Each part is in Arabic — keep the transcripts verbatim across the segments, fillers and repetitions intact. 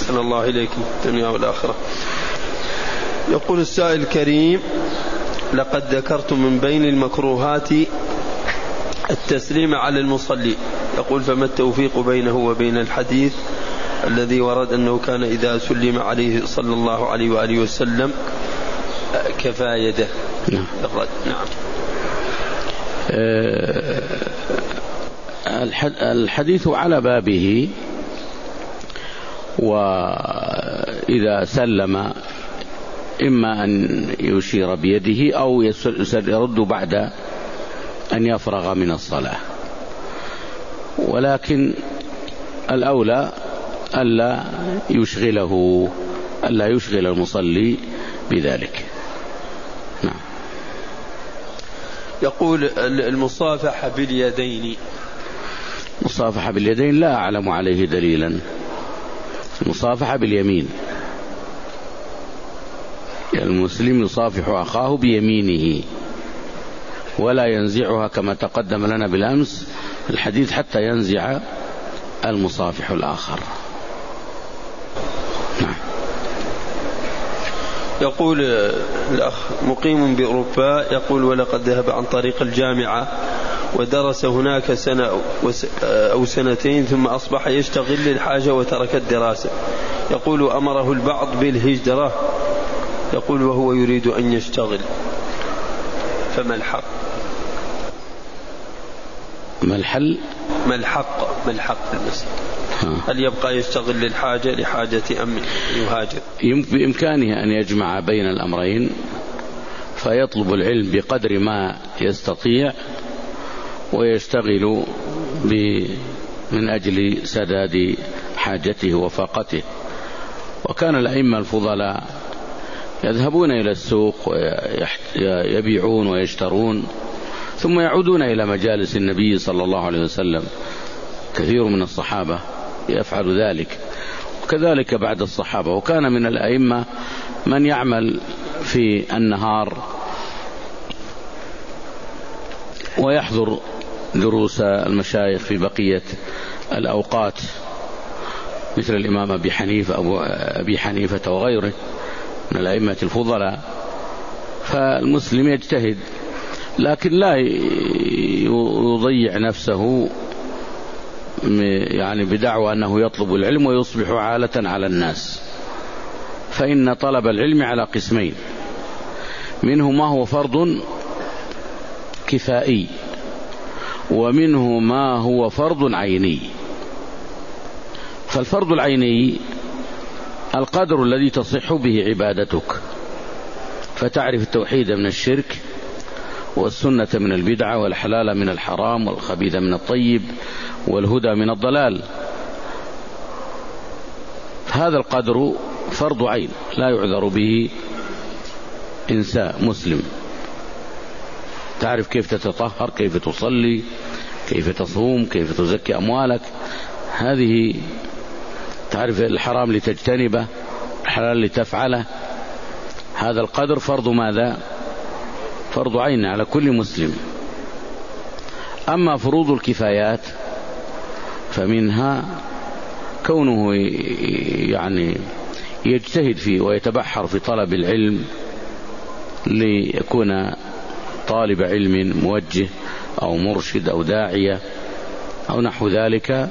أحسن الله إليكم الدنيا والآخرة. يقول السائل الكريم: لقد ذكرت من بين المكروهات التسليم على المصلي. يقول: فما التوفيق بينه وبين الحديث الذي ورد أنه كان إذا سلم عليه صلى الله عليه وآله وسلم كفى يده؟ نعم. الرد. نعم. الحديث على بابه، وإذا سلم إما أن يشير بيده أو يرد بعد أن يفرغ من الصلاة، ولكن الأولى ألا يشغله ألا يشغل المصلي بذلك. نعم. يقول: المصافحة باليدين. مصافحة باليدين لا أعلم عليه دليلا. المصافحة باليمين، المسلم يصافح أخاه بيمينه ولا ينزعها كما تقدم لنا بالأمس الحديث حتى ينزع المصافح الآخر. نعم. يقول الأخ: مقيم بأوروبا، يقول: ولقد ذهب عن طريق الجامعة ودرس هناك سنة أو سنتين ثم أصبح يشتغل للحاجة وترك الدراسة. يقول: أمره البعض بالهجرة، يقول وهو يريد أن يشتغل، فما الحق؟ ما الحل؟ ما الحق؟ ما الحق المسألة؟ هل يبقى يشتغل للحاجة لحاجة أم يهاجر؟ بإمكانه أن يجمع بين الأمرين، فيطلب العلم بقدر ما يستطيع ويشتغل من أجل سداد حاجته وفاقته. وكان الأئمة الفضلاء يذهبون إلى السوق ويبيعون ويشترون ثم يعودون إلى مجالس النبي صلى الله عليه وسلم. كثير من الصحابة يفعل ذلك، وكذلك بعد الصحابة. وكان من الأئمة من يعمل في النهار ويحضر دروس المشايخ في بقية الأوقات، مثل الإمام أبي حنيفة أبو أبي حنيفة وغيره من الأئمة الفضلاء. فالمسلم يجتهد، لكن لا يضيع نفسه يعني بدعوى أنه يطلب العلم ويصبح عالة على الناس. فإن طلب العلم على قسمين: منه ما هو فرض كفائي، ومنه ما هو فرض عيني. فالفرض العيني القدر الذي تصح به عبادتك، فتعرف التوحيد من الشرك والسنة من البدعة والحلال من الحرام والخبيث من الطيب والهدى من الضلال. هذا القدر فرض عين لا يعذر به إنسان مسلم. تعرف كيف تتطهر، كيف تصلي، كيف تصوم، كيف تزكي أموالك. هذه تعرف الحرام لتجتنبه، الحلال لتفعله. هذا القدر فرض ماذا؟ فرض عين على كل مسلم. أما فروض الكفايات فمنها كونه يعني يجتهد فيه ويتبحر في طلب العلم ليكون طالب علم موجه أو مرشد أو داعية أو نحو ذلك،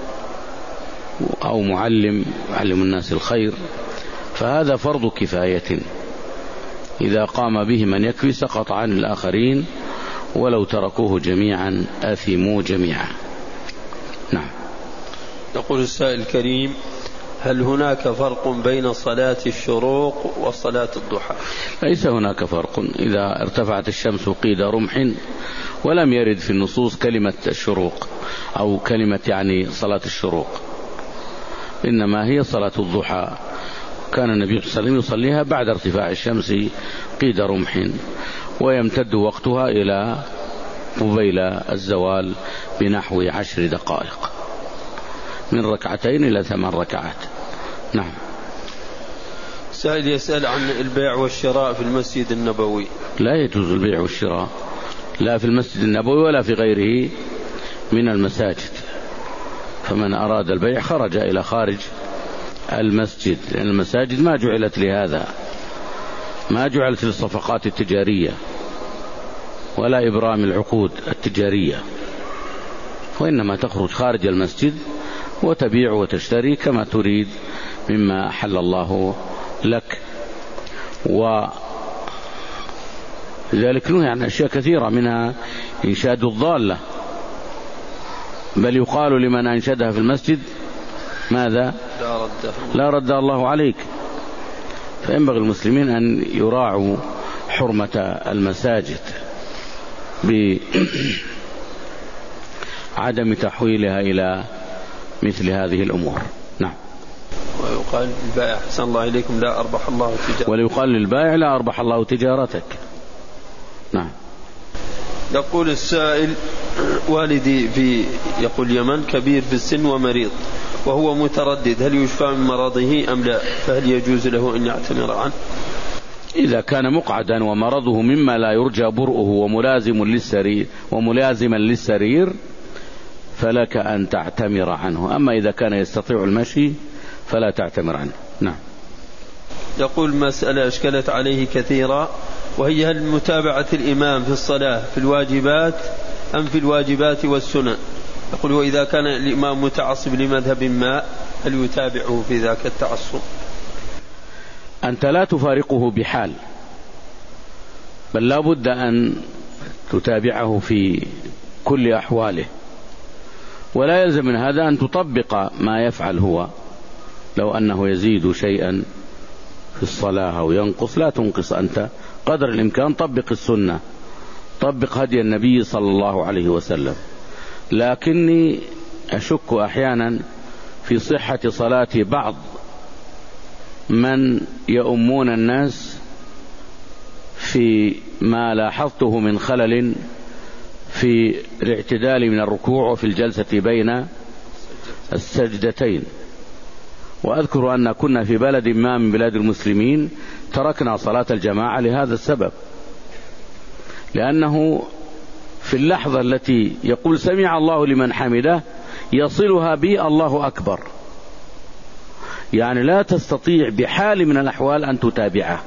أو معلم علم الناس الخير. فهذا فرض كفاية، إذا قام به من يكفي سقط عن الآخرين، ولو تركوه جميعا آثموا جميعا. نعم. يقول السائل الكريم: هل هناك فرق بين صلاة الشروق وصلاة الضحى؟ ليس هناك فرق. إذا ارتفعت الشمس قيد رمح، ولم يرد في النصوص كلمة الشروق أو كلمة يعني صلاة الشروق، إنما هي صلاة الضحى. كان النبي صلى الله عليه وسلم يصليها بعد ارتفاع الشمس قيد رمح، ويمتد وقتها إلى قبيل الزوال بنحو عشر دقائق، من ركعتين إلى ثمان ركعات. نعم. سائل يسأل عن البيع والشراء في المسجد النبوي. لا يجوز البيع والشراء لا في المسجد النبوي ولا في غيره من المساجد. فمن أراد البيع خرج إلى خارج المسجد، لأن المساجد ما جعلت لهذا، ما جعلت للصفقات التجارية ولا إبرام العقود التجارية، وإنما تخرج خارج المسجد وتبيع وتشتري كما تريد مما أحل الله لك. ولذلك نهي عن أشياء كثيرة، منها إنشاد الضالة، بل يقال لمن أنشدها في المسجد ماذا؟ لا رد, لا رد الله عليك. فينبغي المسلمين أن يراعوا حرمة المساجد بعدم تحويلها إلى مثل هذه الأمور. نعم. ويقال للبائع أحسن الله إليكم لا أربح الله تجارتك، وليقال للبائع لا أربح الله تجارتك. نعم. يقول السائل: والدي في يقول اليمن كبير في السن ومريض وهو متردد هل يشفى من مرضه أم لا، فهل يجوز له أن يعتمر عنه؟ إذا كان مقعدا ومرضه مما لا يرجى برؤه وملازم للسرير وملازما للسرير فلك أن تعتمر عنه، أما إذا كان يستطيع المشي فلا تعتمر عنه. نعم. يقول مسألة أشكلت عليه كثيرا، وهي هل متابعة الإمام في الصلاة في الواجبات أم في الواجبات والسنن؟ يقول: وإذا كان الإمام متعصب لمذهب ما هل يتابعه في ذاك التعصب؟ أنت لا تفارقه بحال، بل لا بد أن تتابعه في كل أحواله، ولا يلزم من هذا أن تطبق ما يفعل هو. لو أنه يزيد شيئا في الصلاة أو ينقص لا تنقص أنت، قدر الإمكان طبق السنة، طبق هدي النبي صلى الله عليه وسلم. لكني أشك أحيانا في صحة صلاة بعض من يؤمون الناس في ما لاحظته من خلل في الاعتدال من الركوع وفي الجلسة بين السجدتين. وأذكر أن كنا في بلد ما من بلاد المسلمين تركنا صلاة الجماعة لهذا السبب، لأنه في اللحظة التي يقول سمع الله لمن حمده يصلها بي الله أكبر، يعني لا تستطيع بحال من الأحوال أن تتابعه.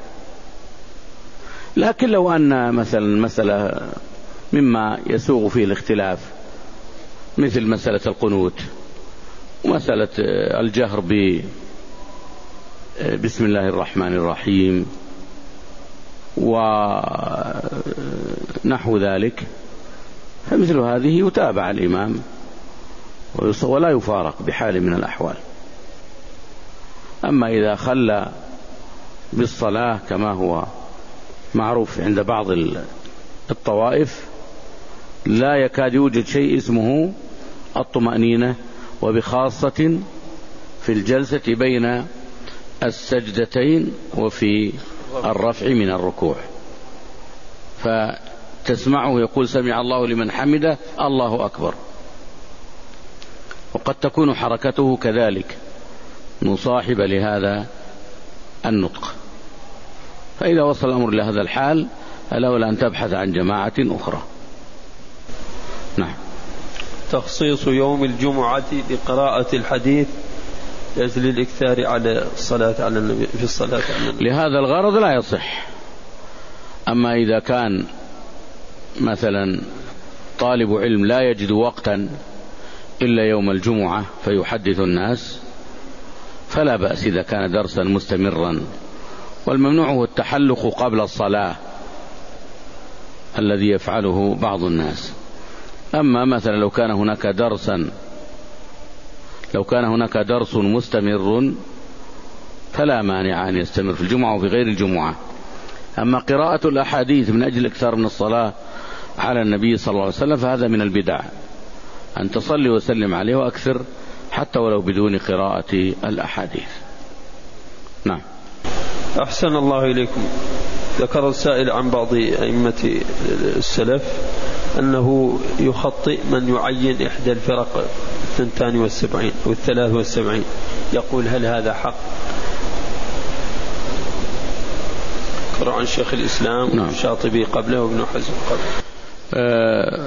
لكن لو أن مثلا مسألة مما يسوغ فيه الاختلاف مثل مسألة القنوت ومسألة الجهر ب بسم الله الرحمن الرحيم ونحو ذلك، فمثل هذه يتابع الإمام ولا يفارق بحال من الأحوال. أما إذا خلى بالصلاة كما هو معروف عند بعض الطوائف لا يكاد يوجد شيء اسمه الطمأنينة، وبخاصة في الجلسة بين السجدتين وفي الرفع من الركوع، فتسمعه يقول سمع الله لمن حمده الله أكبر، وقد تكون حركته كذلك مصاحبة لهذا النطق. فإذا وصل الأمر لهذا الحال الأولى أن تبحث عن جماعة أخرى. نعم. تخصيص يوم الجمعة بقراءة الحديث لأجل الإكثار على الصلاة على النبي في الصلاة على النبي. لهذا الغرض لا يصح. أما إذا كان مثلا طالب علم لا يجد وقتا إلا يوم الجمعة فيحدث الناس فلا بأس إذا كان درسا مستمرا، والممنوع هو التحلق قبل الصلاة الذي يفعله بعض الناس. أما مثلا لو كان هناك درسا لو كان هناك درس مستمر فلا مانع أن يستمر في الجمعة وفي غير الجمعة. أما قراءة الأحاديث من أجل الإكثار من الصلاة على النبي صلى الله عليه وسلم فهذا من البدع، أن تصلي وسلم عليه وأكثر حتى ولو بدون قراءة الأحاديث. نعم. أحسن الله إليكم. ذكر السائل عن بعض أئمة السلف أنه يخطئ من يعين إحدى الفرق الثنتان والسبعين أو الثلاث والسبعين، يقول هل هذا حق؟ ذكر عن شيخ الإسلام نعم. والشاطبي قبله وابن حزم قبله. آه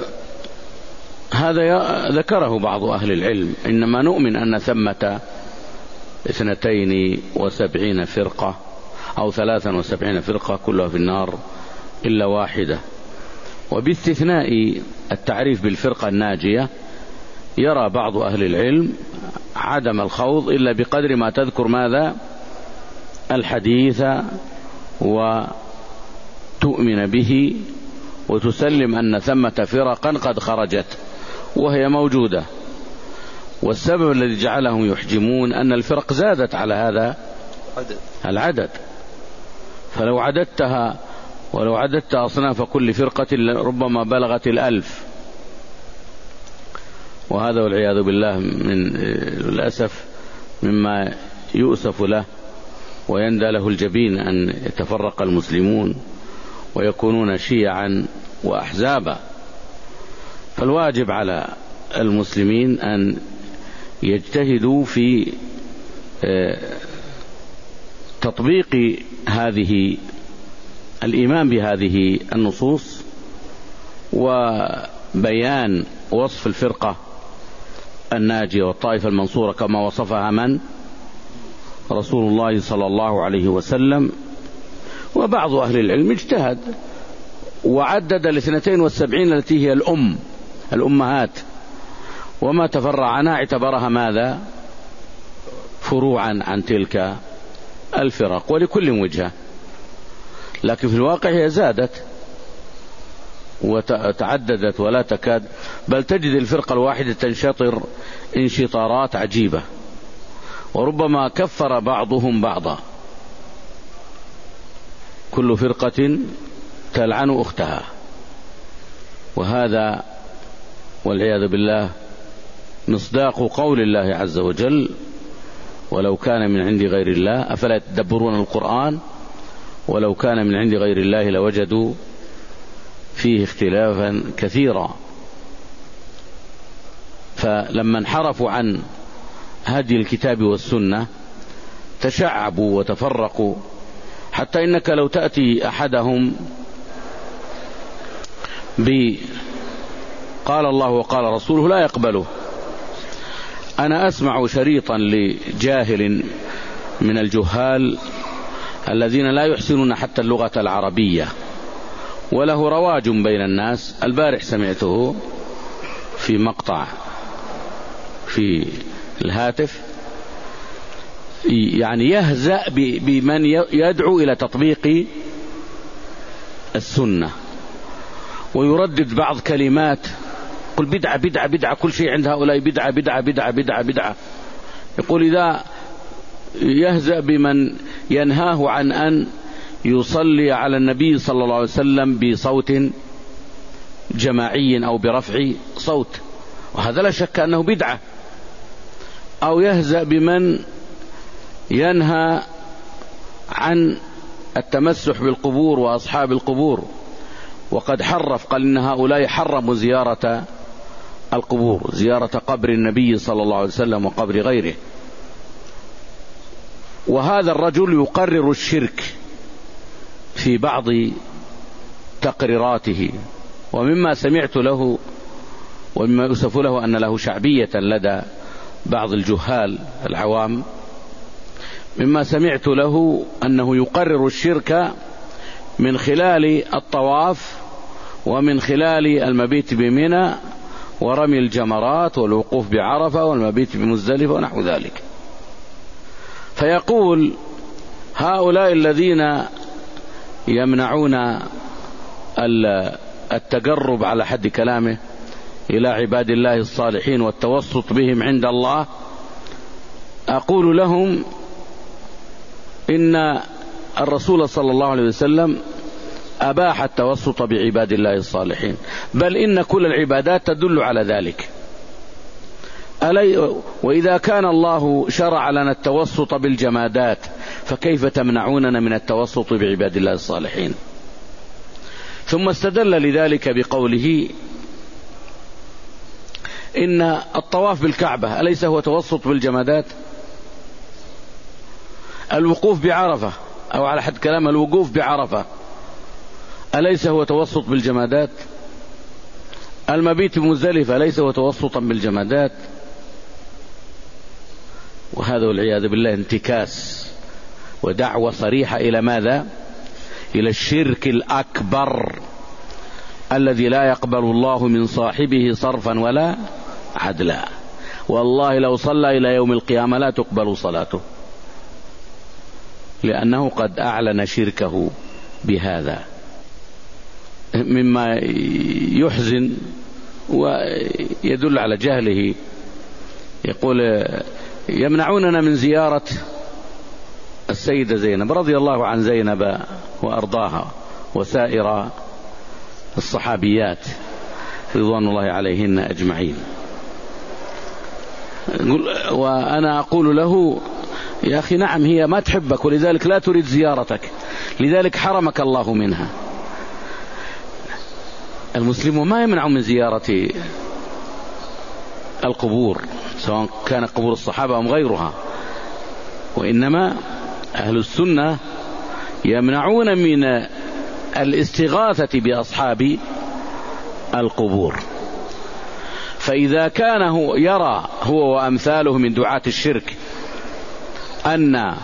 هذا ذكره بعض أهل العلم، إنما نؤمن أن ثمة اثنتين وسبعين فرقة أو ثلاثا وسبعين فرقة كلها في النار إلا واحدة. وباستثناء التعريف بالفرقة الناجية يرى بعض أهل العلم عدم الخوض إلا بقدر ما تذكر ماذا الحديث وتؤمن به وتسلم أن ثمة فرقا قد خرجت وهي موجودة. والسبب الذي جعلهم يحجمون أن الفرق زادت على هذا العدد، فلو عددتها ولو عددت أصناف كل فرقة ربما بلغت الألف، وهذا والعياذ بالله من الأسف مما يؤسف له ويندى له الجبين أن يتفرق المسلمون ويكونون شيعا وأحزابا. فالواجب على المسلمين أن يجتهدوا في تطبيق هذه الإيمان بهذه النصوص وبيان وصف الفرقة الناجية والطائفة المنصورة كما وصفها من رسول الله صلى الله عليه وسلم. وبعض أهل العلم اجتهد وعدد الاثنتين والسبعين التي هي الأم الأمهات، وما تفرع عنها اعتبرها ماذا فروعا عن تلك الفرق، ولكل وجهة. لكن في الواقع هي زادت وتعددت ولا تكاد، بل تجد الفرقة الواحدة تنشطر انشطارات عجيبة، وربما كفر بعضهم بعضا، كل فرقة تلعن أختها. وهذا والعياذ بالله مصداق قول الله عز وجل: ولو كان من عند غير الله أفلا يتدبرون القرآن ولو كان من عند غير الله لوجدوا فيه اختلافا كثيرا. فلما انحرفوا عن هدي الكتاب والسنة تشعبوا وتفرقوا، حتى إنك لو تأتي أحدهم بقال الله وقال رسوله لا يقبله. أنا أسمع شريطا لجاهل من الجهال الذين لا يحسنون حتى اللغة العربية وله رواج بين الناس، البارح سمعته في مقطع في الهاتف، يعني يهزأ بمن يدعو إلى تطبيق السنة ويردد بعض كلمات، يقول بدعة بدعة بدعة، كل شيء عند هؤلاء بدعة بدعة بدعة بدعة بدعة. يقول إذا يهزأ بمن ينهاه عن أن يصلي على النبي صلى الله عليه وسلم بصوت جماعي أو برفع صوت، وهذا لا شك أنه بدعة. أو يهزأ بمن ينهى عن التمسح بالقبور وأصحاب القبور، وقد حرف، قال إن هؤلاء حرموا زيارة القبور، زيارة قبر النبي صلى الله عليه وسلم وقبر غيره. وهذا الرجل يقرر الشرك في بعض تقريراته، ومما سمعت له ومما يؤسف له أن له شعبية لدى بعض الجهال العوام، مما سمعت له أنه يقرر الشرك من خلال الطواف ومن خلال المبيت بمنى ورمي الجمرات والوقوف بعرفة والمبيت بمزدلفة ونحو ذلك. فيقول هؤلاء الذين يمنعون التقرب على حد كلامه إلى عباد الله الصالحين والتوسط بهم عند الله، أقول لهم إن الرسول صلى الله عليه وسلم أباح التوسط بعباد الله الصالحين، بل إن كل العبادات تدل على ذلك. وإذا كان الله شرع لنا التوسط بالجمادات فكيف تمنعوننا من التوسط بعباد الله الصالحين؟ ثم استدل لذلك بقوله إن الطواف بالكعبة أليس هو توسط بالجمادات؟ الوقوف بعرفة أو على حد كلام الوقوف بعرفة أليس هو توسط بالجمادات؟ المبيت بمزدلفة أليس هو توسطا بالجمادات؟ وهذا والعياذ بالله انتكاس ودعوة صريحة إلى ماذا؟ إلى الشرك الأكبر الذي لا يقبل الله من صاحبه صرفا ولا عدلا. والله لو صلى إلى يوم القيامة لا تقبل صلاته، لأنه قد أعلن شركه بهذا. مما يحزن ويدل على جهله، يقول يمنعوننا من زيارة السيدة زينب رضي الله عن زينب وأرضاها وسائر الصحابيات رضوان الله عليهن أجمعين. وأنا أقول له يا أخي نعم هي ما تحبك ولذلك لا تريد زيارتك، لذلك حرمك الله منها. المسلم ما يمنع من زيارة القبور سواء كان قبور الصحابة أم غيرها، وإنما أهل السنة يمنعون من الاستغاثة بأصحاب القبور. فإذا كان هو يرى هو وأمثاله من دعاة الشرك أن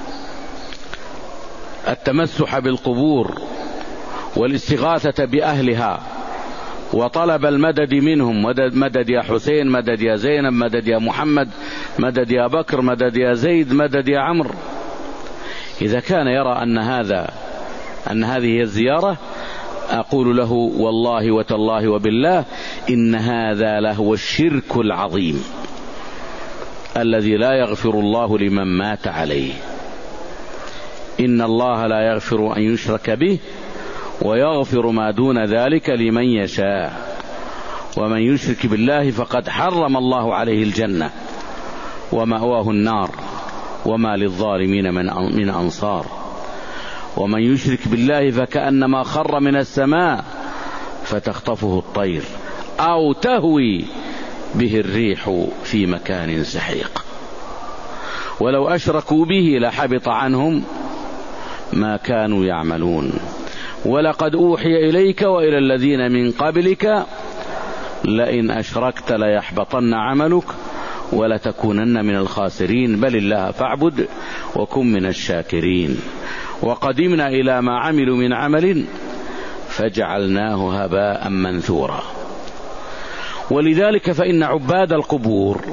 التمسح بالقبور والاستغاثة بأهلها وطلب المدد منهم، مدد, مدد يا حسين، مدد يا زينب، مدد يا محمد، مدد يا بكر، مدد يا زيد، مدد يا عمرو، إذا كان يرى أن هذا أن هذه هي الزيارة، أقول له والله وتالله وبالله إن هذا لهو الشرك العظيم الذي لا يغفر الله لمن مات عليه. إن الله لا يغفر أن يشرك به ويغفر ما دون ذلك لمن يشاء، ومن يشرك بالله فقد حرم الله عليه الجنة ومأواه النار وما للظالمين من أنصار. ومن يشرك بالله فكأنما خر من السماء فتخطفه الطير أو تهوي به الريح في مكان سحيق. ولو أشركوا به لحبط عنهم ما كانوا يعملون. ولقد أوحي إليك وإلى الذين من قبلك لئن أشركت ليحبطن عملك ولتكونن من الخاسرين بل الله فاعبد وكن من الشاكرين. وقدمنا إلى ما عملوا من عمل فجعلناه هباء منثورا. ولذلك فإن عباد القبور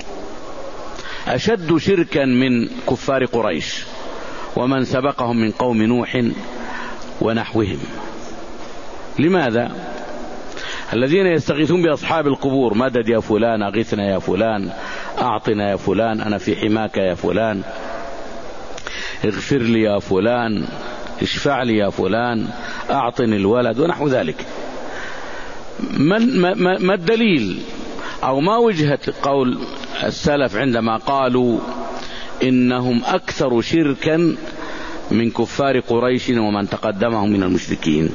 أشد شركا من كفار قريش ومن سبقهم من قوم نوح ونحوهم. لماذا؟ الذين يستغيثون بأصحاب القبور، مدد يا فلان، أغثنا يا فلان، أعطنا يا فلان، أنا في حماك يا فلان، اغفر لي يا فلان، اشفع لي يا فلان، أعطني الولد ونحو ذلك. ما, ما, ما الدليل أو ما وجهة قول السلف عندما قالوا إنهم أكثر شركا من كفار قريش ومن تقدمهم من المشركين؟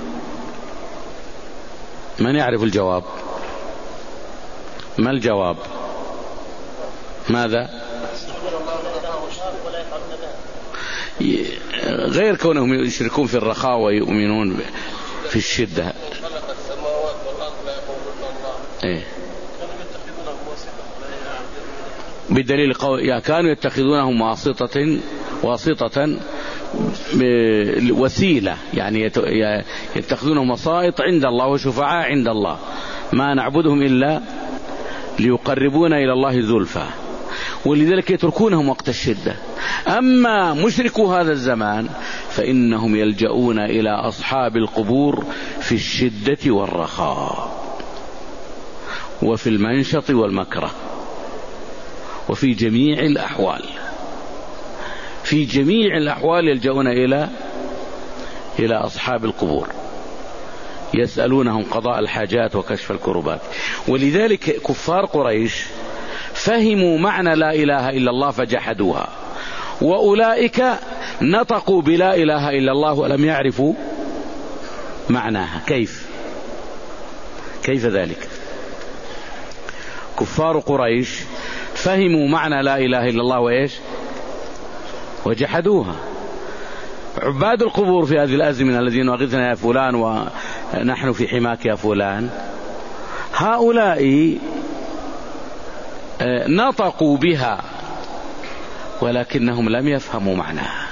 من يعرف الجواب؟ ما الجواب؟ ماذا؟ غير كونهم يشركون في الرخاء ويؤمنون في الشدة. إيه؟ بدليل قول كانوا يتخذونهم واسطة واسطة وسيلة، يعني يتخذونهم وسائط عند الله وشفعاء عند الله، ما نعبدهم إلا ليقربونا إلى الله زلفى، ولذلك يتركونهم وقت الشدة. أما مشركو هذا الزمان فإنهم يلجؤون إلى أصحاب القبور في الشدة والرخاء وفي المنشط والمكره وفي جميع الأحوال. في جميع الأحوال يلجؤون إلى إلى أصحاب القبور، يسألونهم قضاء الحاجات وكشف الكربات. ولذلك كفار قريش فهموا معنى لا إله إلا الله فجحدوها، وأولئك نطقوا بلا إله إلا الله ولم يعرفوا معناها. كيف كيف ذلك؟ كفار قريش فهموا معنى لا إله إلا الله وإيش وجحدوها. عباد القبور في هذه الأزمنة الذين أغثنا يا فلان ونحن في حماك يا فلان، هؤلاء نطقوا بها ولكنهم لم يفهموا معناها.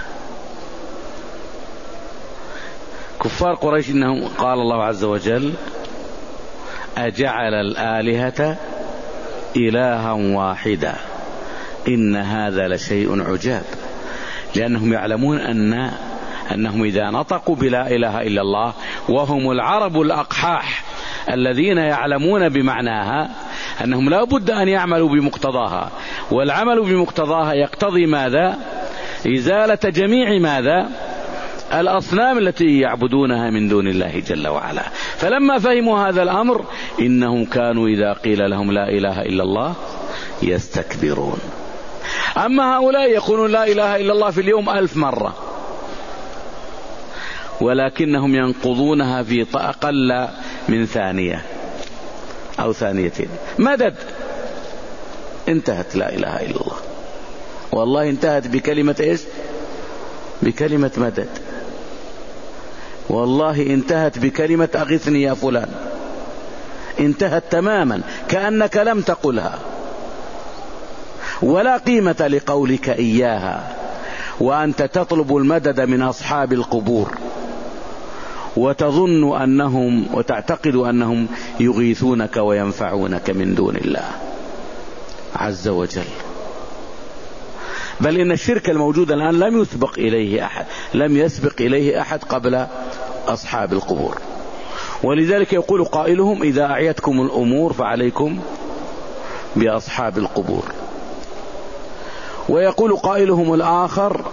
كفار قريش إنهم قال الله عز وجل: أجعل الآلهة إلها واحدا إن هذا لشيء عجاب. لأنهم يعلمون أن أنهم إذا نطقوا بلا إله إلا الله، وهم العرب الأقحاح الذين يعلمون بمعناها، أنهم لا بد أن يعملوا بمقتضاها، والعمل بمقتضاها يقتضي ماذا؟ إزالة جميع ماذا؟ الأصنام التي يعبدونها من دون الله جل وعلا. فلما فهموا هذا الأمر إنهم كانوا إذا قيل لهم لا إله إلا الله يستكبرون. أما هؤلاء يقولون لا إله إلا الله في اليوم ألف مرة، ولكنهم ينقضونها في أقل من ثانية أو ثانيتين. مدد، انتهت لا إله إلا الله. والله انتهت بكلمة إيش؟ بكلمة مدد. والله انتهت بكلمة أغثني يا فلان. انتهت تماما كأنك لم تقلها، ولا قيمة لقولك إياها وأنت تطلب المدد من أصحاب القبور، وتظن أنهم وتعتقد أنهم يغيثونك وينفعونك من دون الله عز وجل. بل إن الشرك الموجود الآن لم يسبق إليه أحد، لم يسبق إليه أحد قبل أصحاب القبور. ولذلك يقول قائلهم: إذا أعيتكم الأمور فعليكم بأصحاب القبور. ويقول قائلهم الآخر: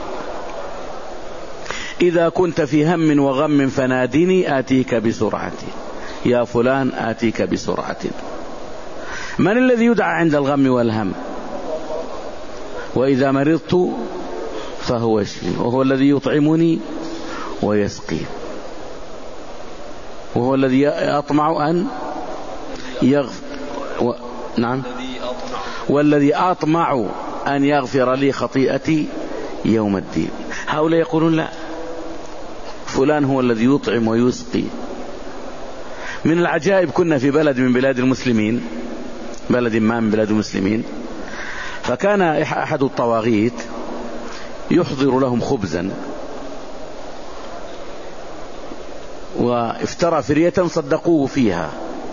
إذا كنت في هم وغم فنادني آتيك بسرعة، يا فلان آتيك بسرعة. من الذي يدعى عند الغم والهم؟ وإذا مرضت فهو يشفين، وهو الذي يطعمني ويسقين، وهو الذي أطمع أن يغفر و... نعم والذي أطمع أن يغفر لي خطيئتي يوم الدين. هؤلاء يقولون لا، فلان هو الذي يطعم ويسقي. من العجائب، كنا في بلد من بلاد المسلمين، بلد ما من بلاد المسلمين، فكان أحد الطواغيت يحضر لهم خبزا، وافترى فرية صدقوه فيها،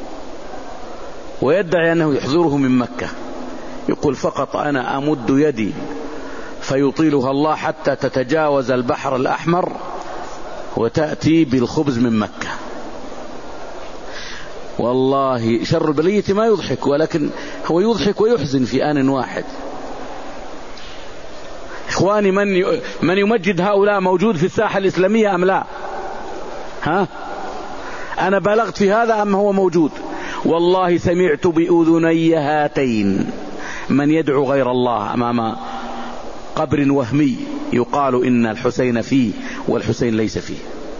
ويدعي أنه يحضره من مكة. يقول: فقط أنا أمد يدي فيطيلها الله حتى تتجاوز البحر الأحمر وتأتي بالخبز من مكة. والله شر البلية ما يضحك، ولكن هو يضحك ويحزن في آن واحد. إخواني، من من يمجد هؤلاء موجود في الساحة الإسلامية أم لا؟ ها؟ أنا بلغت في هذا أم هو موجود؟ والله سمعت بأذني هاتين من يدعو غير الله أمام قبر وهمي يقال إن الحسين فيه والحسين ليس فيه.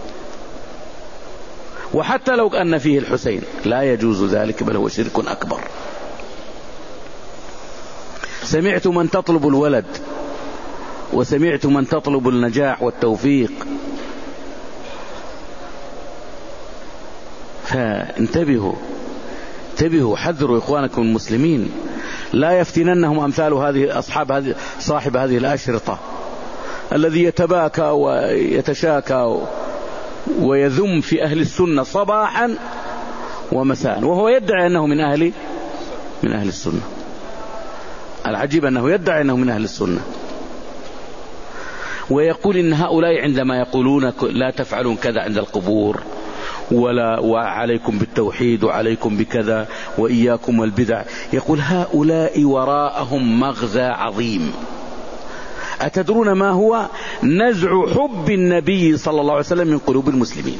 وحتى لو أن فيه الحسين لا يجوز ذلك، بل هو شرك أكبر. سمعت من تطلب الولد، وسمعت من تطلب النجاح والتوفيق. فانتبهوا انتبهوا حذروا إخوانكم المسلمين، لا يفتننهم أمثال هذه أصحاب هذه صاحب هذه الأشرطة الذي يتباكى ويتشاكى ويذم في أهل السنة صباحا ومساء، وهو يدعي أنه من أهل من أهل السنة. العجيب أنه يدعي أنه من أهل السنة، ويقول إن هؤلاء عندما يقولون لا تفعلون كذا عند القبور، ولا وعليكم بالتوحيد وعليكم بكذا وإياكم والبدع، يقول هؤلاء وراءهم مغزى عظيم. أتدرون ما هو؟ نزع حب النبي صلى الله عليه وسلم من قلوب المسلمين.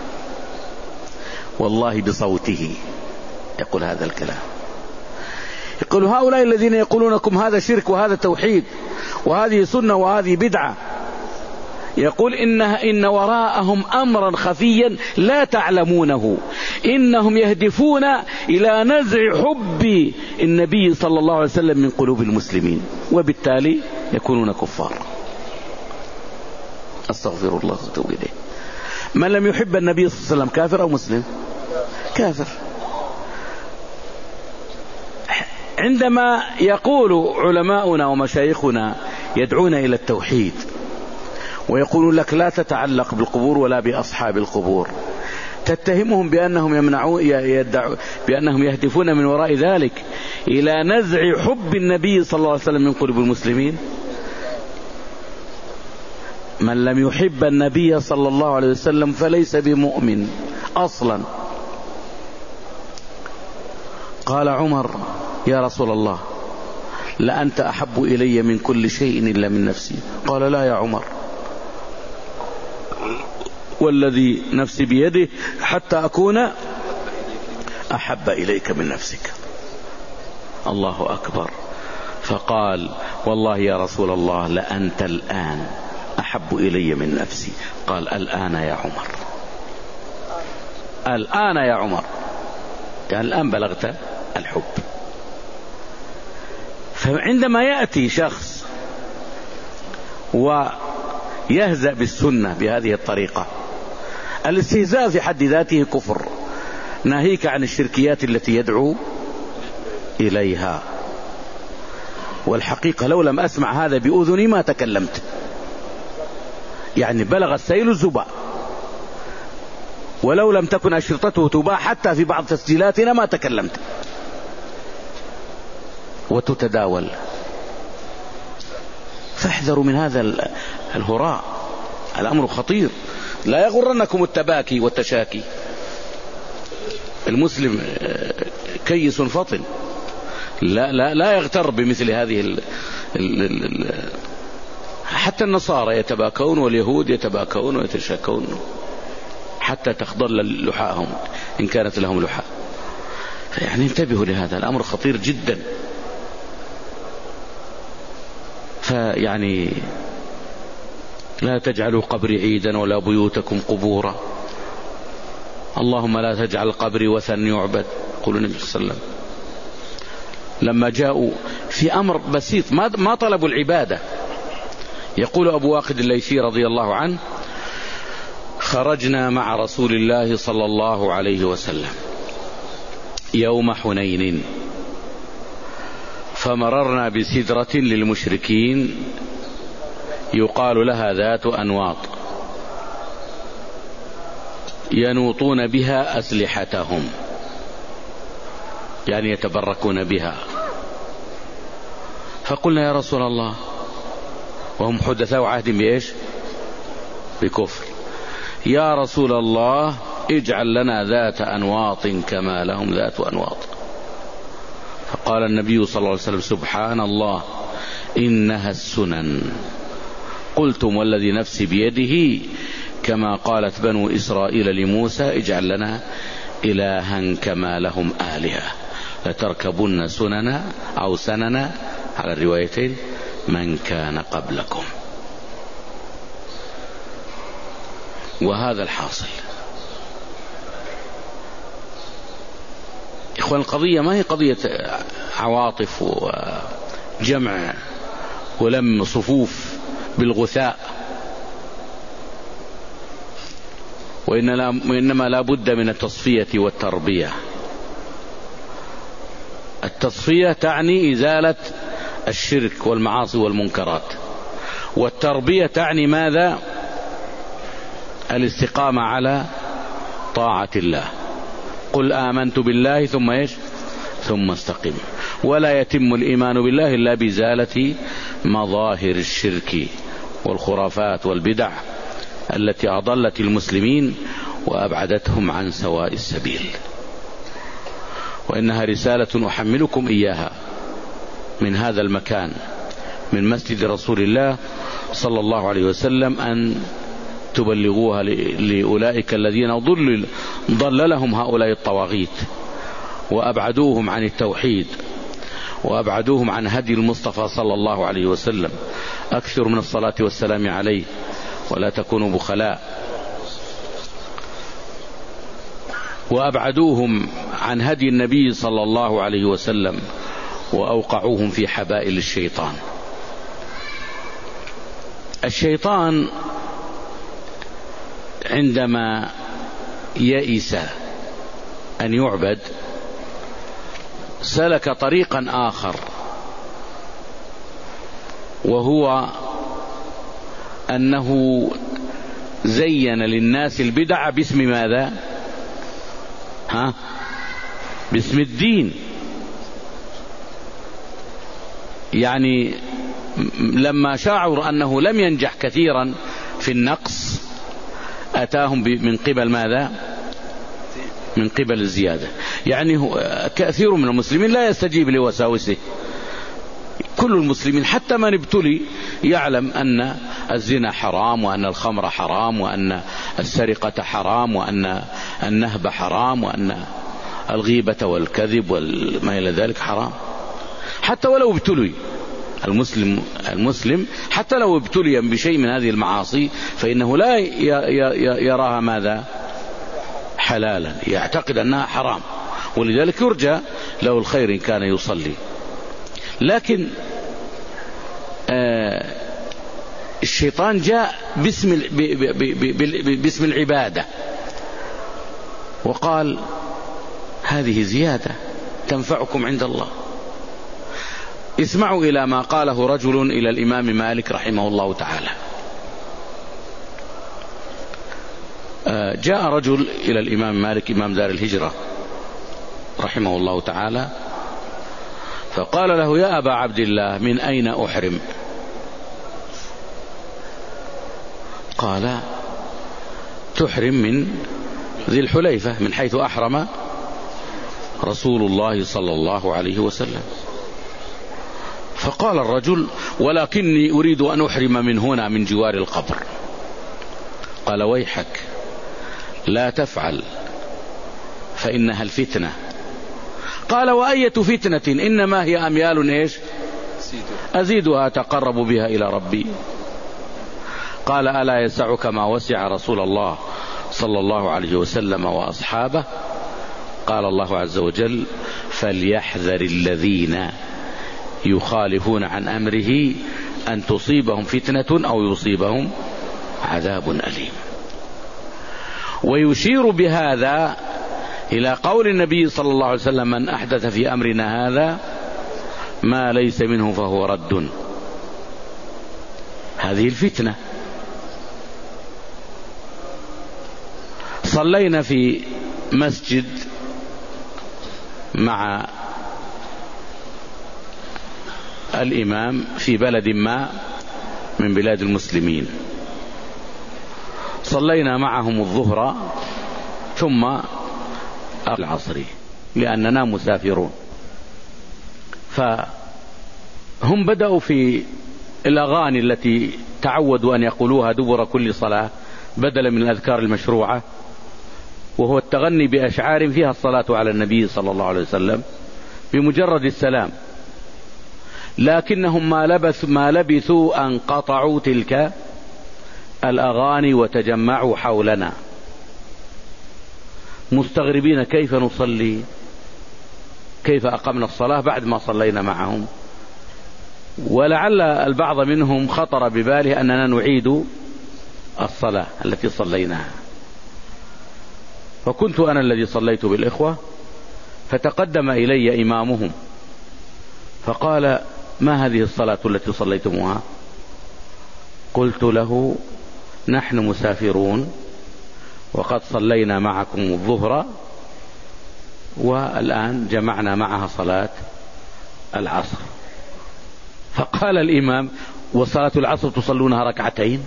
والله بصوته يقول هذا الكلام. يقول هؤلاء الذين يقولونكم هذا شرك وهذا توحيد وهذه سنة وهذه بدعة، يقول إن, إن وراءهم أمرا خفيا لا تعلمونه، إنهم يهدفون إلى نزع حب النبي صلى الله عليه وسلم من قلوب المسلمين، وبالتالي يكونون كفار. أستغفر الله وأتوب إليه. من لم يحب النبي صلى الله عليه وسلم كافر أو مسلم؟ كافر. عندما يقول علماؤنا ومشايخنا يدعون إلى التوحيد ويقولون لك لا تتعلق بالقبور ولا بأصحاب القبور، تتهمهم بأنهم يمنعون يدعو بأنهم يهدفون من وراء ذلك إلى نزع حب النبي صلى الله عليه وسلم من قلوب المسلمين. من لم يحب النبي صلى الله عليه وسلم فليس بمؤمن أصلا. قال عمر: يا رسول الله، لأنت أحب إلي من كل شيء إلا من نفسي. قال: لا يا عمر، والذي نفسي بيده حتى أكون أحب إليك من نفسك. الله أكبر. فقال: والله يا رسول الله لأنت الآن أحب إلي من نفسي. قال: الآن يا عمر، الآن يا عمر، يعني الآن بلغت الحب. فعندما يأتي شخص ويهزأ بالسنة بهذه الطريقة، الاستهزاء في حد ذاته كفر، ناهيك عن الشركيات التي يدعو إليها. والحقيقة لو لم أسمع هذا بأذني ما تكلمت، يعني بلغ السيل الزبا، ولو لم تكن أشرطته تباع حتى في بعض تسجيلاتنا ما تكلمت، وتتداول. فاحذروا من هذا الهراء، الأمر خطير. لا يغرنكم التباكي والتشاكي. المسلم كيس فطن، لا لا لا يغتر بمثل هذه ال ال ال حتى النصارى يتباكون واليهود يتباكون ويتشاكون حتى تخضل لحاهم إن كانت لهم لحى. يعني انتبهوا لهذا الأمر خطير جدا. فيعني لا تجعلوا قبري عيدا ولا بيوتكم قبورا. اللهم لا تجعل قبري وثن يعبد. يقول النبي صلى الله عليه وسلم لما جاءوا في أمر بسيط ما طلبوا العبادة. يقول أبو واقد الليثي رضي الله عنه: خرجنا مع رسول الله صلى الله عليه وسلم يوم حنين، فمررنا بسدرة للمشركين يقال لها ذات أنواط، ينوطون بها أسلحتهم، يعني يتبركون بها. فقلنا: يا رسول الله، وهم حدثاء عهد بإيش؟ بكفر. يا رسول الله، اجعل لنا ذات أنواط كما لهم ذات أنواط. فقال النبي صلى الله عليه وسلم: سبحان الله، إنها السنن. قلتم والذي نفسي بيده كما قالت بنو إسرائيل لموسى: اجعل لنا إلها كما لهم آلهة، لتركبن سننا أو سننا على الروايتين من كان قبلكم. وهذا الحاصل. إخوان، القضية ما هي قضية عواطف وجمع ولم صفوف بالغثاء، وإنما لا بد من التصفية والتربية. التصفية تعني إزالة الشرك والمعاصي والمنكرات، والتربية تعني ماذا؟ الاستقامة على طاعة الله. قل آمنت بالله ثم إيش؟ ثم استقم. ولا يتم الإيمان بالله إلا بإزالة مظاهر الشرك والخرافات والبدع التي أضلت المسلمين وأبعدتهم عن سواء السبيل. وإنها رسالة أحملكم إياها من هذا المكان، من مسجد رسول الله صلى الله عليه وسلم، أن تبلغوها لأولئك الذين ضل ضللهم هؤلاء الطواغيت وأبعدوهم عن التوحيد وأبعدوهم عن هدي المصطفى صلى الله عليه وسلم. أكثر من الصلاة والسلام عليه ولا تكونوا بخلاء. وأبعدوهم عن هدي النبي صلى الله عليه وسلم وأوقعوهم في حبائل الشيطان. الشيطان عندما يئس أن يعبد سلك طريقا آخر، وهو أنه زين للناس البدع باسم ماذا؟ ها؟ باسم الدين. يعني لما شعروا أنه لم ينجح كثيرا في النقص أتاهم من قبل ماذا؟ من قبل الزيادة. يعني كثير من المسلمين لا يستجيب لوساوسه. كل المسلمين حتى من ابتلي يعلم أن الزنا حرام، وأن الخمر حرام، وأن السرقة حرام، وأن النهب حرام، وأن الغيبة والكذب وما إلى ذلك حرام. حتى ولو ابتلي المسلم المسلم حتى لو ابتلي بشيء من هذه المعاصي فإنه لا يراها ماذا؟ حلالا، يعتقد أنها حرام، ولذلك يرجى له الخير إن كان يصلي. لكن آه الشيطان جاء باسم باسم العبادة وقال هذه زيادة تنفعكم عند الله. اسمعوا إلى ما قاله رجل إلى الإمام مالك رحمه الله تعالى. آه جاء رجل إلى الإمام مالك إمام دار الهجرة رحمه الله تعالى فقال له يا أبا عبد الله من أين أحرم؟ قال تحرم من ذي الحليفة من حيث أحرم رسول الله صلى الله عليه وسلم. فقال الرجل ولكني أريد أن أحرم من هنا من جوار القبر. قال ويحك لا تفعل فإنها الفتنة. قال وأية فتنة؟ إنما هي أميال إيش أزيدها أتقرب بها إلى ربي. قال ألا يسعك ما وسع رسول الله صلى الله عليه وسلم وأصحابه؟ قال الله عز وجل فليحذر الذين يخالفون عن أمره أن تصيبهم فتنة أو يصيبهم عذاب أليم. ويشير بهذا إلى قول النبي صلى الله عليه وسلم من أحدث في أمرنا هذا ما ليس منه فهو رد. هذه الفتنة. صلينا في مسجد مع الإمام في بلد ما من بلاد المسلمين، صلينا معهم الظهر ثم العصر لأننا مسافرون. فهم بدأوا في الأغاني التي تعودوا أن يقولوها دبر كل صلاة بدلا من الأذكار المشروعة، وهو التغني بأشعار فيها الصلاة على النبي صلى الله عليه وسلم بمجرد السلام. لكنهم ما لبث ما لبثوا أن قطعوا تلك الأغاني وتجمعوا حولنا مستغربين كيف نصلي، كيف أقمنا الصلاة بعد ما صلينا معهم. ولعل البعض منهم خطر بباله أننا نعيد الصلاة التي صليناها. فكنت أنا الذي صليت بالإخوة، فتقدم إلي إمامهم فقال ما هذه الصلاة التي صليتموها؟ قلت له نحن مسافرون وقد صلينا معكم الظهر والآن جمعنا معها صلاة العصر. فقال الإمام وصلاة العصر تصلونها ركعتين؟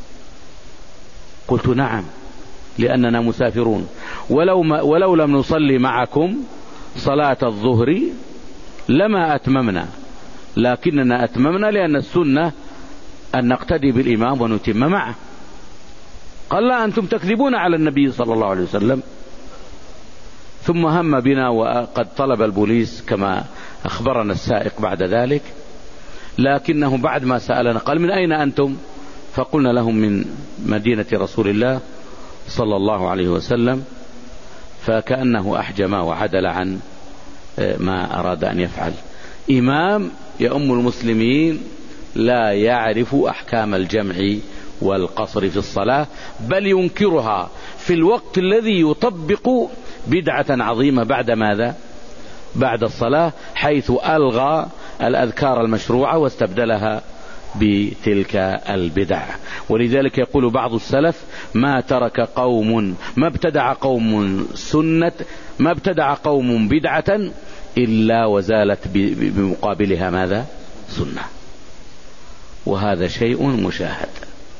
قلت نعم لأننا مسافرون، ولو, ما ولو لم نصلي معكم صلاة الظهر لما أتممنا، لكننا أتممنا لأن السنة أن نقتدي بالإمام ونتم معه. قال لا أنتم تكذبون على النبي صلى الله عليه وسلم. ثم هم بنا وقد طلب البوليس كما أخبرنا السائق بعد ذلك، لكنه بعد ما سألنا قال من أين أنتم؟ فقلنا لهم من مدينة رسول الله صلى الله عليه وسلم، فكأنه أحجم وعدل عن ما أراد أن يفعل. إمام يؤم المسلمين لا يعرف أحكام الجمع والقصر في الصلاة، بل ينكرها في الوقت الذي يطبق بدعة عظيمة بعد ماذا؟ بعد الصلاة، حيث ألغى الأذكار المشروعة واستبدلها بتلك البدع. ولذلك يقول بعض السلف: ما ترك قوم ما ابتدع قوم سنة ما ابتدع قوم بدعة إلا وزالت بمقابلها ماذا؟ سنة. وهذا شيء مشاهد،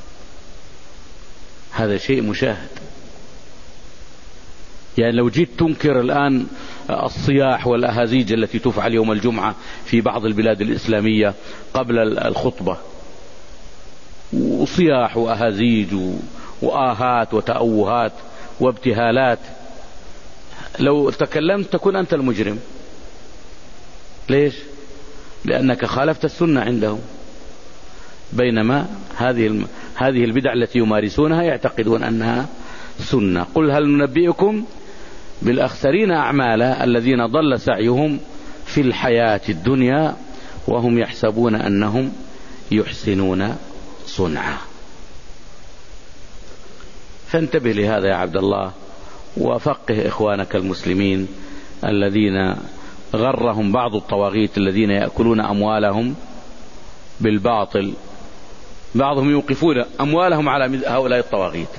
هذا شيء مشاهد. يعني لو جيت تنكر الآن الصياح والأهازيج التي تفعل يوم الجمعة في بعض البلاد الإسلامية قبل الخطبة، وصياح وأهازيج وآهات وتأوهات وابتهالات، لو تكلمت تكون أنت المجرم. ليش؟ لأنك خالفت السنة عندهم. بينما هذه هذه البدع التي يمارسونها يعتقدون أنها سنة. قل هل ننبئكم بالأخسرين أعمالا الذين ضل سعيهم في الحياة الدنيا وهم يحسبون أنهم يحسنون صنعا. فانتبه لهذا يا عبد الله، وفقه إخوانك المسلمين الذين غرهم بعض الطواغيت الذين يأكلون أموالهم بالباطل. بعضهم يوقفون أموالهم على هؤلاء الطواغيت،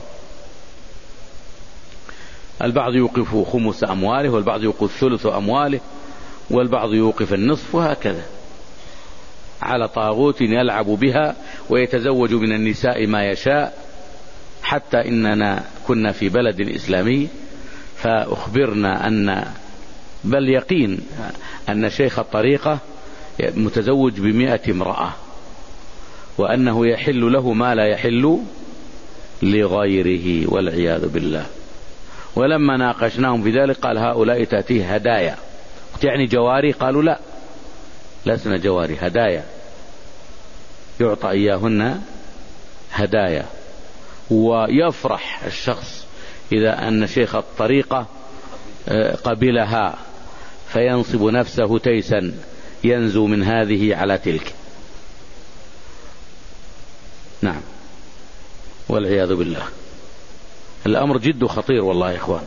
البعض يوقف خمس أمواله، والبعض يوقف ثلث أمواله، والبعض يوقف النصف، وهكذا على طاغوت يلعب بها ويتزوج من النساء ما يشاء. حتى إننا كنا في بلد إسلامي فأخبرنا أن بل يقين أن شيخ الطريقة متزوج بمئة امرأة، وأنه يحل له ما لا يحل لغيره والعياذ بالله. ولما ناقشناهم في ذلك قال هؤلاء تأتيه هدايا. يعني جواري؟ قالوا لا، لسنا جواري، هدايا يعطى إياهن هدايا. ويفرح الشخص إذا أن شيخ الطريقة قبلها، فينصب نفسه تيسا ينزو من هذه على تلك. نعم، والعياذ بالله. الأمر جد خطير والله يا إخوان.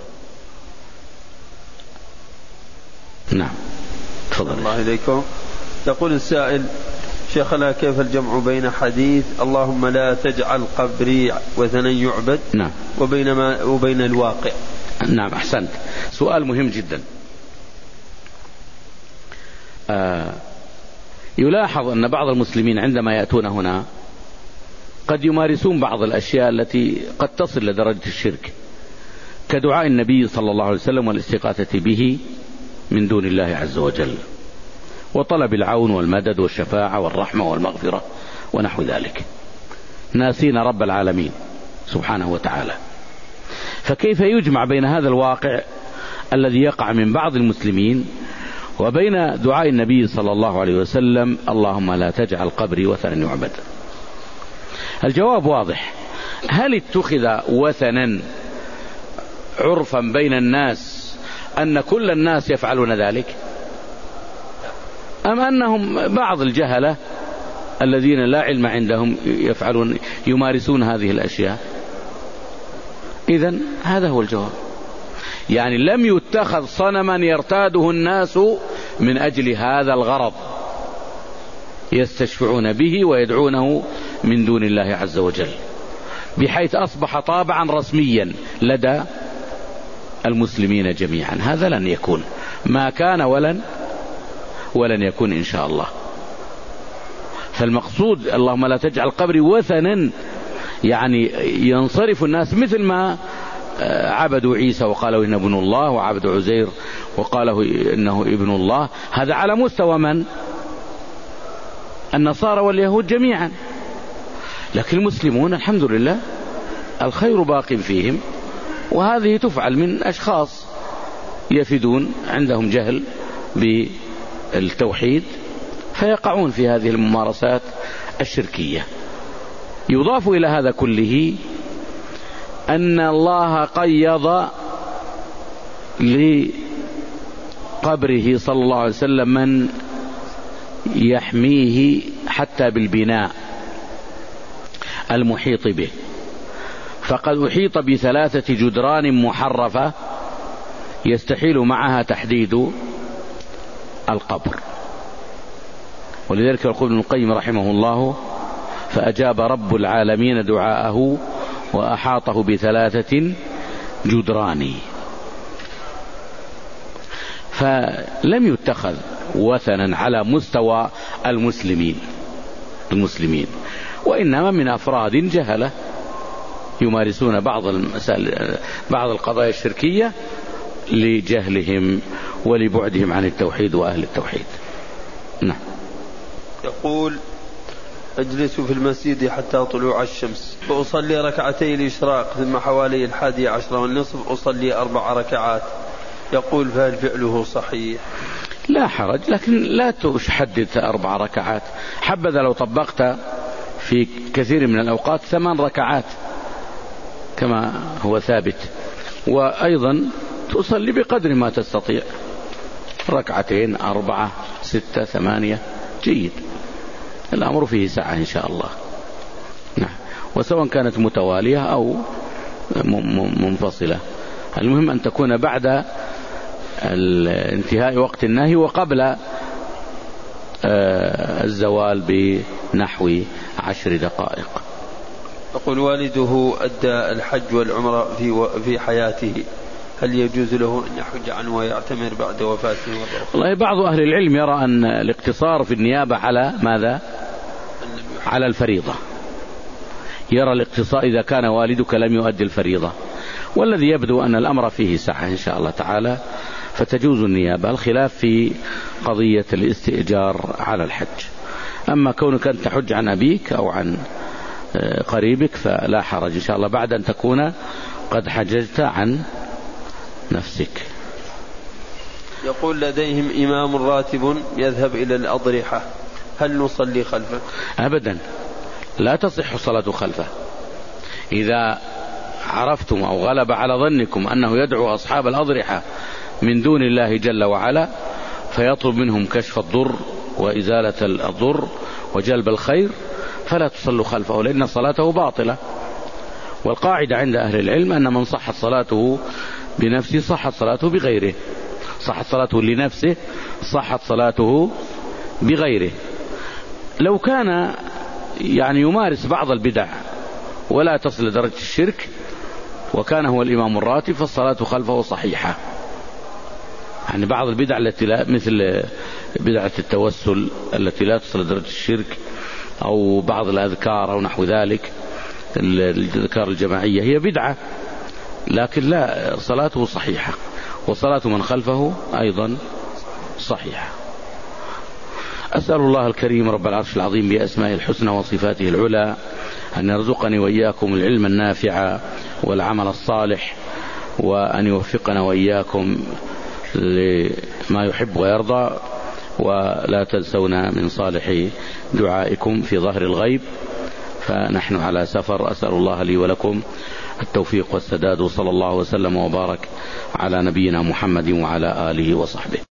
نعم، تفضل. الله إليكم. يقول السائل: شيخنا، كيف الجمع بين حديث اللهم لا تجعل قبري وثنا يعبد نعم وبين, ما وبين الواقع؟ نعم، أحسنت، سؤال مهم جدا. آه يلاحظ أن بعض المسلمين عندما يأتون هنا قد يمارسون بعض الأشياء التي قد تصل لدرجة الشرك، كدعاء النبي صلى الله عليه وسلم والاستغاثة به من دون الله عز وجل، وطلب العون والمدد والشفاعة والرحمة والمغفرة ونحو ذلك، ناسين رب العالمين سبحانه وتعالى. فكيف يجمع بين هذا الواقع الذي يقع من بعض المسلمين وبين دعاء النبي صلى الله عليه وسلم اللهم لا تجعل قبري وثنا يعبد؟ الجواب واضح. هل اتخذ وثنا عرفا بين الناس أن كل الناس يفعلون ذلك، أم أنهم بعض الجهلة الذين لا علم عندهم يفعلون يمارسون هذه الأشياء؟ إذن هذا هو الجواب. يعني لم يتخذ صنما يرتاده الناس من أجل هذا الغرض، يستشفعون به ويدعونه من دون الله عز وجل، بحيث أصبح طابعا رسميا لدى المسلمين جميعا. هذا لن يكون، ما كان ولن ولن يكون إن شاء الله. فالمقصود اللهم لا تجعل قبري وثنا، يعني ينصرف الناس مثل ما عبدوا عيسى وقالوا إنه ابن الله، وعبدوا عزير وقالوا إنه ابن الله. هذا على مستوى من؟ النصارى واليهود جميعا. لكن المسلمون الحمد لله الخير باق فيهم، وهذه تفعل من أشخاص يفدون عندهم جهل بالتوحيد فيقعون في هذه الممارسات الشركية. يضاف إلى هذا كله أن الله قيض لقبره صلى الله عليه وسلم من يحميه حتى بالبناء المحيط به، فقد أحيط بثلاثة جدران محرفة يستحيل معها تحديد القبر. ولذلك يقول ابن القيم رحمه الله: فأجاب رب العالمين دعاءه وأحاطه بثلاثة جدران. فلم يتخذ وثنا على مستوى المسلمين المسلمين وإنما من أفراد جهلة يمارسون بعض المسائل بعض القضايا الشركية لجهلهم ولبعدهم عن التوحيد وأهل التوحيد. نعم. يقول: أجلس في المسجد حتى طلوع الشمس فأصلي ركعتي الإشراق، ثم حوالي الحادي عشر والنصف أصلي أربع ركعات. يقول: فهل فعله صحيح؟ لا حرج، لكن لا تحدد أربع ركعات. حبذا لو طبقت في كثير من الأوقات ثمان ركعات كما هو ثابت، وأيضا تصلي بقدر ما تستطيع، ركعتين، أربعة، ستة، ثمانية، جيد. الأمر فيه سعة إن شاء الله. نعم. وسواء كانت متوالية أو منفصلة، المهم أن تكون بعد انتهاء وقت النهي وقبل الزوال بنحو عشر دقائق. يقول: والده أدى الحج والعمرة في في حياته، هل يجوز له أن يحج عنه ويعتمر بعد وفاته؟ والله بعض أهل العلم يرى أن الاقتصار في النيابة على ماذا؟ على الفريضة. يرى الاقتصار إذا كان والدك لم يؤدي الفريضة، والذي يبدو أن الأمر فيه سعة إن شاء الله تعالى، فتجوز النيابة. الخلاف في قضية الاستئجار على الحج. أما كونك أن تحج عن أبيك أو عن قريبك فلا حرج إن شاء الله، بعد أن تكون قد حججت عن نفسك. يقول: لديهم إمام راتب يذهب إلى الأضرحة، هل نصلي خلفه؟ أبدا، لا تصح الصلاة خلفه. إذا عرفتم أو غلب على ظنكم أنه يدعو أصحاب الأضرحة من دون الله جل وعلا فيطلب منهم كشف الضر وإزالة الضر وجلب الخير، فلا تصلوا خلفه، لأن صلاته باطلة. والقاعدة عند أهل العلم أن من صحت صلاته بنفسه صحت صلاته بغيره، صحت صلاته لنفسه صحت صلاته بغيره. لو كان يعني يمارس بعض البدع ولا تصل لدرجة الشرك وكان هو الإمام الراتب فالصلاة خلفه صحيحة. يعني بعض البدع التي لا، مثل بدعة التوسل التي لا تصل لدرجة الشرك، أو بعض الأذكار أو نحو ذلك، الأذكار الجماعية هي بدعة، لكن لا، صلاته صحيحة، وصلاة من خلفه أيضا صحيحة. أسأل الله الكريم رب العرش العظيم بأسمائه الحسنى وصفاته العلى أن يرزقني وإياكم العلم النافع والعمل الصالح، وأن يوفقنا وإياكم لما يحب ويرضى، ولا تنسونا من صالح دعائكم في ظهر الغيب، فنحن على سفر. أسأل الله لي ولكم التوفيق والسداد، وصلى الله وسلم وبارك على نبينا محمد وعلى آله وصحبه.